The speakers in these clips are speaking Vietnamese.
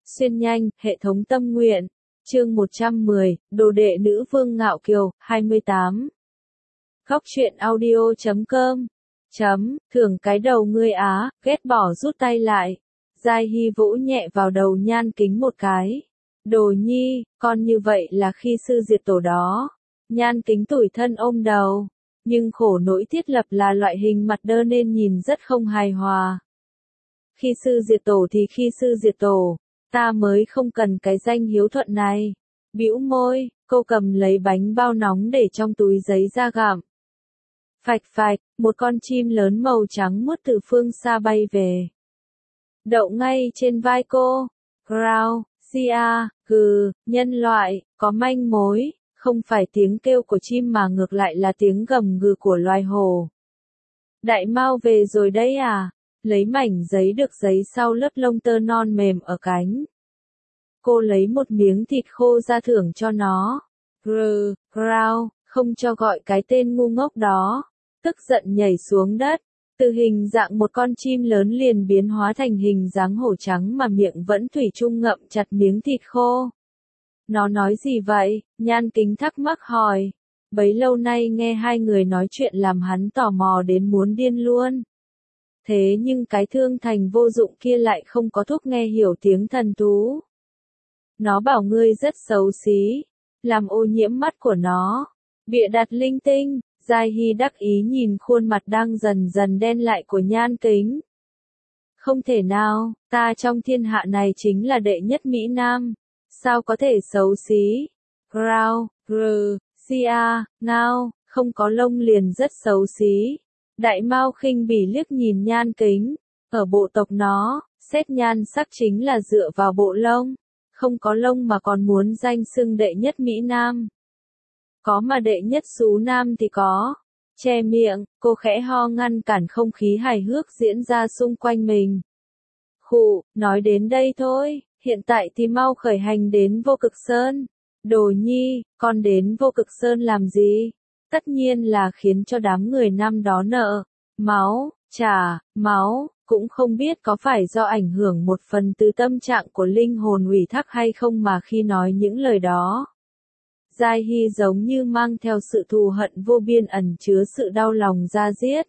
Xuyên nhanh, hệ thống tâm nguyện. Chương 110, Đồ đệ nữ vương ngạo kiều, 28. Góc truyện audio.com. Thưởng cái đầu ngươi á, ghét bỏ rút tay lại. Giai Hy vỗ nhẹ vào đầu Nhan Kính một cái. Đồ nhi, con như vậy là khi sư diệt tổ đó. Nhan Kính tủi thân ôm đầu. Nhưng khổ nỗi thiết lập là loại hình mặt đơ nên nhìn rất không hài hòa. Khi sư diệt tổ thì khi sư diệt tổ. Ta mới không cần cái danh hiếu thuận này. Bĩu môi, cô cầm lấy bánh bao nóng để trong túi giấy ra gặm. Phạch phạch, một con chim lớn màu trắng muốt từ phương xa bay về. Đậu ngay trên vai cô. Growl, Sia, gừ, nhân loại, có manh mối, không phải tiếng kêu của chim mà ngược lại là tiếng gầm gừ của loài hổ. Đại Mao về rồi đấy à? Lấy mảnh giấy được giấy sau lớp lông tơ non mềm ở cánh. Cô lấy một miếng thịt khô ra thưởng cho nó. Growl, không cho gọi cái tên ngu ngốc đó. Tức giận nhảy xuống đất. Từ hình dạng một con chim lớn liền biến hóa thành hình dáng hổ trắng mà miệng vẫn thủy chung ngậm chặt miếng thịt khô. Nó nói gì vậy? Nhan Kính thắc mắc hỏi. Bấy lâu nay nghe hai người nói chuyện làm hắn tò mò đến muốn điên luôn. Thế nhưng cái thương thành vô dụng kia lại không có thuốc nghe hiểu tiếng thần thú. Nó bảo ngươi rất xấu xí, làm ô nhiễm mắt của nó. Bịa đặt linh tinh. Giai Hy đắc ý nhìn khuôn mặt đang dần dần đen lại của Nhan Kính. Không thể nào, ta trong thiên hạ này chính là đệ nhất Mỹ Nam. Sao có thể xấu xí? Growl, Sia, ngao, không có lông liền rất xấu xí. Đại Mao khinh bỉ liếc nhìn Nhan Kính. Ở bộ tộc nó, xét nhan sắc chính là dựa vào bộ lông. Không có lông mà còn muốn danh xưng đệ nhất Mỹ Nam. Có mà đệ nhất xú Nam thì có. Che miệng, cô khẽ ho ngăn cản không khí hài hước diễn ra xung quanh mình. Khụ, nói đến đây thôi, hiện tại thì mau khởi hành đến Vô Cực Sơn. Đồ nhi, con đến Vô Cực Sơn làm gì? Tất nhiên là khiến cho đám người năm đó nợ. Máu, trả, máu, cũng không biết có phải do ảnh hưởng một phần từ tâm trạng của linh hồn ủy thác hay không mà khi nói những lời đó. Giai Hy giống như mang theo sự thù hận vô biên ẩn chứa sự đau lòng da diết.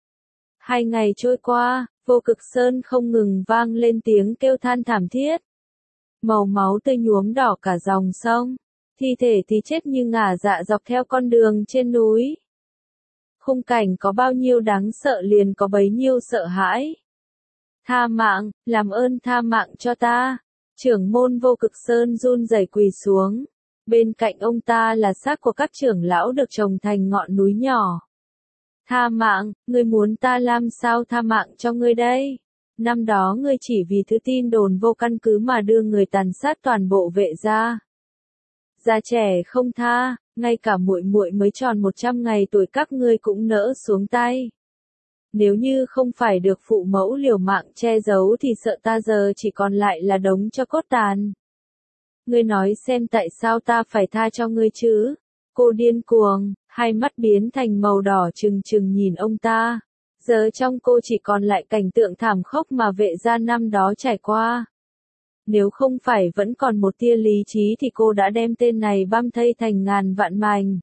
2 ngày trôi qua, Vô Cực Sơn không ngừng vang lên tiếng kêu than thảm thiết. Màu máu tươi nhuốm đỏ cả dòng sông. Thi thể thì chết như ngả dạ dọc theo con đường trên núi. Khung cảnh có bao nhiêu đáng sợ liền có bấy nhiêu sợ hãi. Tha mạng, làm ơn tha mạng cho ta. Trưởng môn Vô Cực Sơn run rẩy quỳ xuống. Bên cạnh ông ta là xác của các trưởng lão được trồng thành ngọn núi nhỏ. Tha mạng, ngươi muốn ta làm sao tha mạng cho ngươi đây? Năm đó ngươi chỉ vì thứ tin đồn vô căn cứ mà đưa người tàn sát toàn bộ Vệ gia. Già trẻ không tha, ngay cả muội muội mới tròn 100 ngày tuổi các ngươi cũng nỡ xuống tay. Nếu như không phải được phụ mẫu liều mạng che giấu thì sợ ta giờ chỉ còn lại là đống cho cốt tàn. Ngươi nói xem tại sao ta phải tha cho ngươi chứ? Cô điên cuồng, hai mắt biến thành màu đỏ trừng trừng nhìn ông ta. Giờ trong cô chỉ còn lại cảnh tượng thảm khốc mà Vệ gia năm đó trải qua. Nếu không phải vẫn còn một tia lý trí thì cô đã đem tên này băm thây thành ngàn vạn mảnh.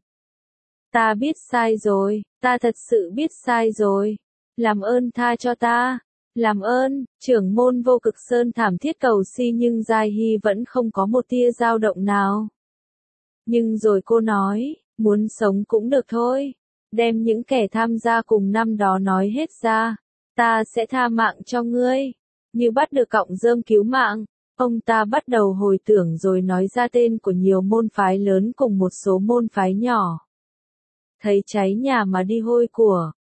Ta biết sai rồi, ta thật sự biết sai rồi. Làm ơn tha cho ta. Làm ơn, trưởng môn Vô Cực Sơn thảm thiết cầu xin nhưng Giai Hy vẫn không có một tia dao động nào. Nhưng rồi cô nói, muốn sống cũng được thôi. Đem những kẻ tham gia cùng năm đó nói hết ra. Ta sẽ tha mạng cho ngươi. Như bắt được cọng rơm cứu mạng. Ông ta bắt đầu hồi tưởng rồi nói ra tên của nhiều môn phái lớn cùng một số môn phái nhỏ. Thấy cháy nhà mà đi hôi của.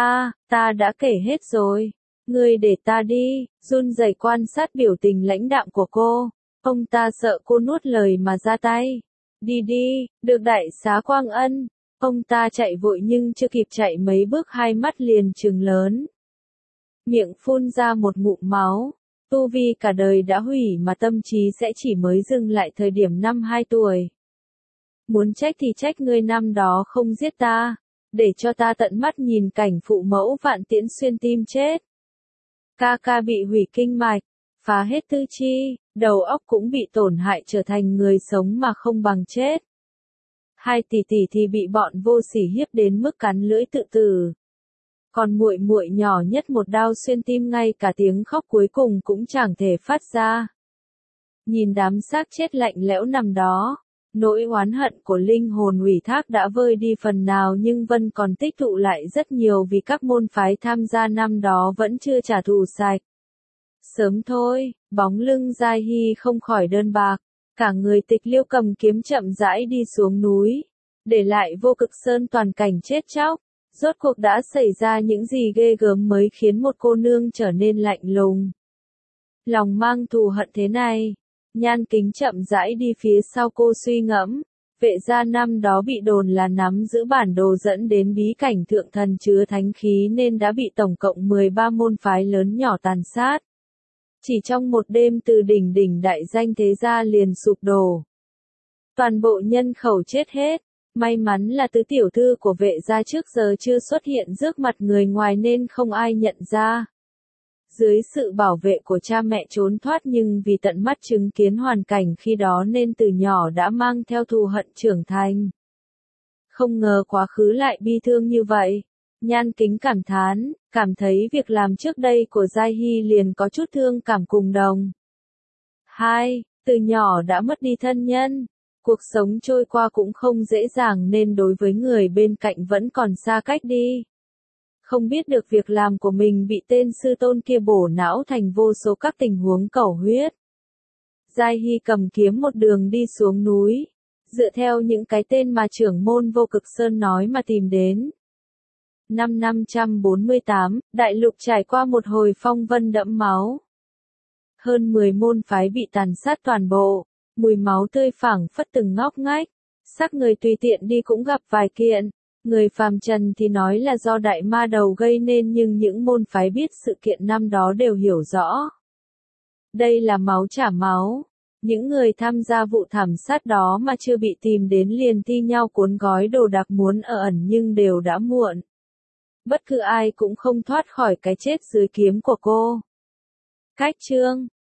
Ta đã kể hết rồi. Ngươi để ta đi, run rẩy quan sát biểu tình lãnh đạm của cô. Ông ta sợ cô nuốt lời mà ra tay. Đi đi, được đại xá Quang Ân. Ông ta chạy vội nhưng chưa kịp chạy mấy bước hai mắt liền trừng lớn. Miệng phun ra một ngụm máu. Tu vi cả đời đã hủy mà tâm trí sẽ chỉ mới dừng lại thời điểm năm 2 tuổi. Muốn trách thì trách ngươi năm đó không giết ta. Để cho ta tận mắt nhìn cảnh phụ mẫu Vạn Tiễn xuyên tim chết. Ca ca bị hủy kinh mạch, phá hết tư chi, đầu óc cũng bị tổn hại trở thành người sống mà không bằng chết. Hai tỷ tỷ thì bị bọn vô sỉ hiếp đến mức cắn lưỡi tự tử. Còn muội muội nhỏ nhất một đao xuyên tim, ngay cả tiếng khóc cuối cùng cũng chẳng thể phát ra. Nhìn đám xác chết lạnh lẽo nằm đó, nỗi oán hận của linh hồn ủy thác đã vơi đi phần nào, nhưng Vân còn tích tụ lại rất nhiều vì các môn phái tham gia năm đó vẫn chưa trả thù sạch. Sớm thôi, bóng lưng Giai Hy không khỏi đơn bạc, cả người Tịch Liêu cầm kiếm chậm rãi đi xuống núi, để lại Vô Cực Sơn toàn cảnh chết chóc. Rốt cuộc đã xảy ra những gì ghê gớm mới khiến một cô nương trở nên lạnh lùng, lòng mang thù hận thế này? Nhan Kính chậm rãi đi phía sau cô suy ngẫm. Vệ gia năm đó bị đồn là nắm giữ bản đồ dẫn đến bí cảnh thượng thần chứa thánh khí nên đã bị tổng cộng 13 môn phái lớn nhỏ tàn sát. Chỉ trong một đêm từ đỉnh đỉnh đại danh thế gia liền sụp đổ. Toàn bộ nhân khẩu chết hết. May mắn là tứ tiểu thư của vệ gia trước giờ chưa xuất hiện trước mặt người ngoài nên không ai nhận ra. Dưới sự bảo vệ của cha mẹ trốn thoát, nhưng vì tận mắt chứng kiến hoàn cảnh khi đó nên từ nhỏ đã mang theo thù hận trưởng thành. Không ngờ quá khứ lại bi thương như vậy. Nhan Kính cảm thán, cảm thấy việc làm trước đây của Giai Hy liền có chút thương cảm cùng đồng. 2. Từ nhỏ đã mất đi thân nhân. Cuộc sống trôi qua cũng không dễ dàng nên đối với người bên cạnh vẫn còn xa cách đi. Không biết được việc làm của mình bị tên sư tôn kia bổ não thành vô số các tình huống cẩu huyết. Giai Hy cầm kiếm một đường đi xuống núi, dựa theo những cái tên mà trưởng môn Vô Cực Sơn nói mà tìm đến. Năm 548, đại lục trải qua một hồi phong vân đẫm máu. Hơn 10 môn phái bị tàn sát toàn bộ. Mùi máu tươi phảng phất từng ngóc ngách, xác người tùy tiện đi cũng gặp vài kiện. Người phàm trần thì nói là do đại ma đầu gây nên, nhưng những môn phái biết sự kiện năm đó đều hiểu rõ. Đây là máu trả máu. Những người tham gia vụ thảm sát đó mà chưa bị tìm đến liền thi nhau cuốn gói đồ đạc muốn ở ẩn, nhưng đều đã muộn. Bất cứ ai cũng không thoát khỏi cái chết dưới kiếm của cô. Cách chương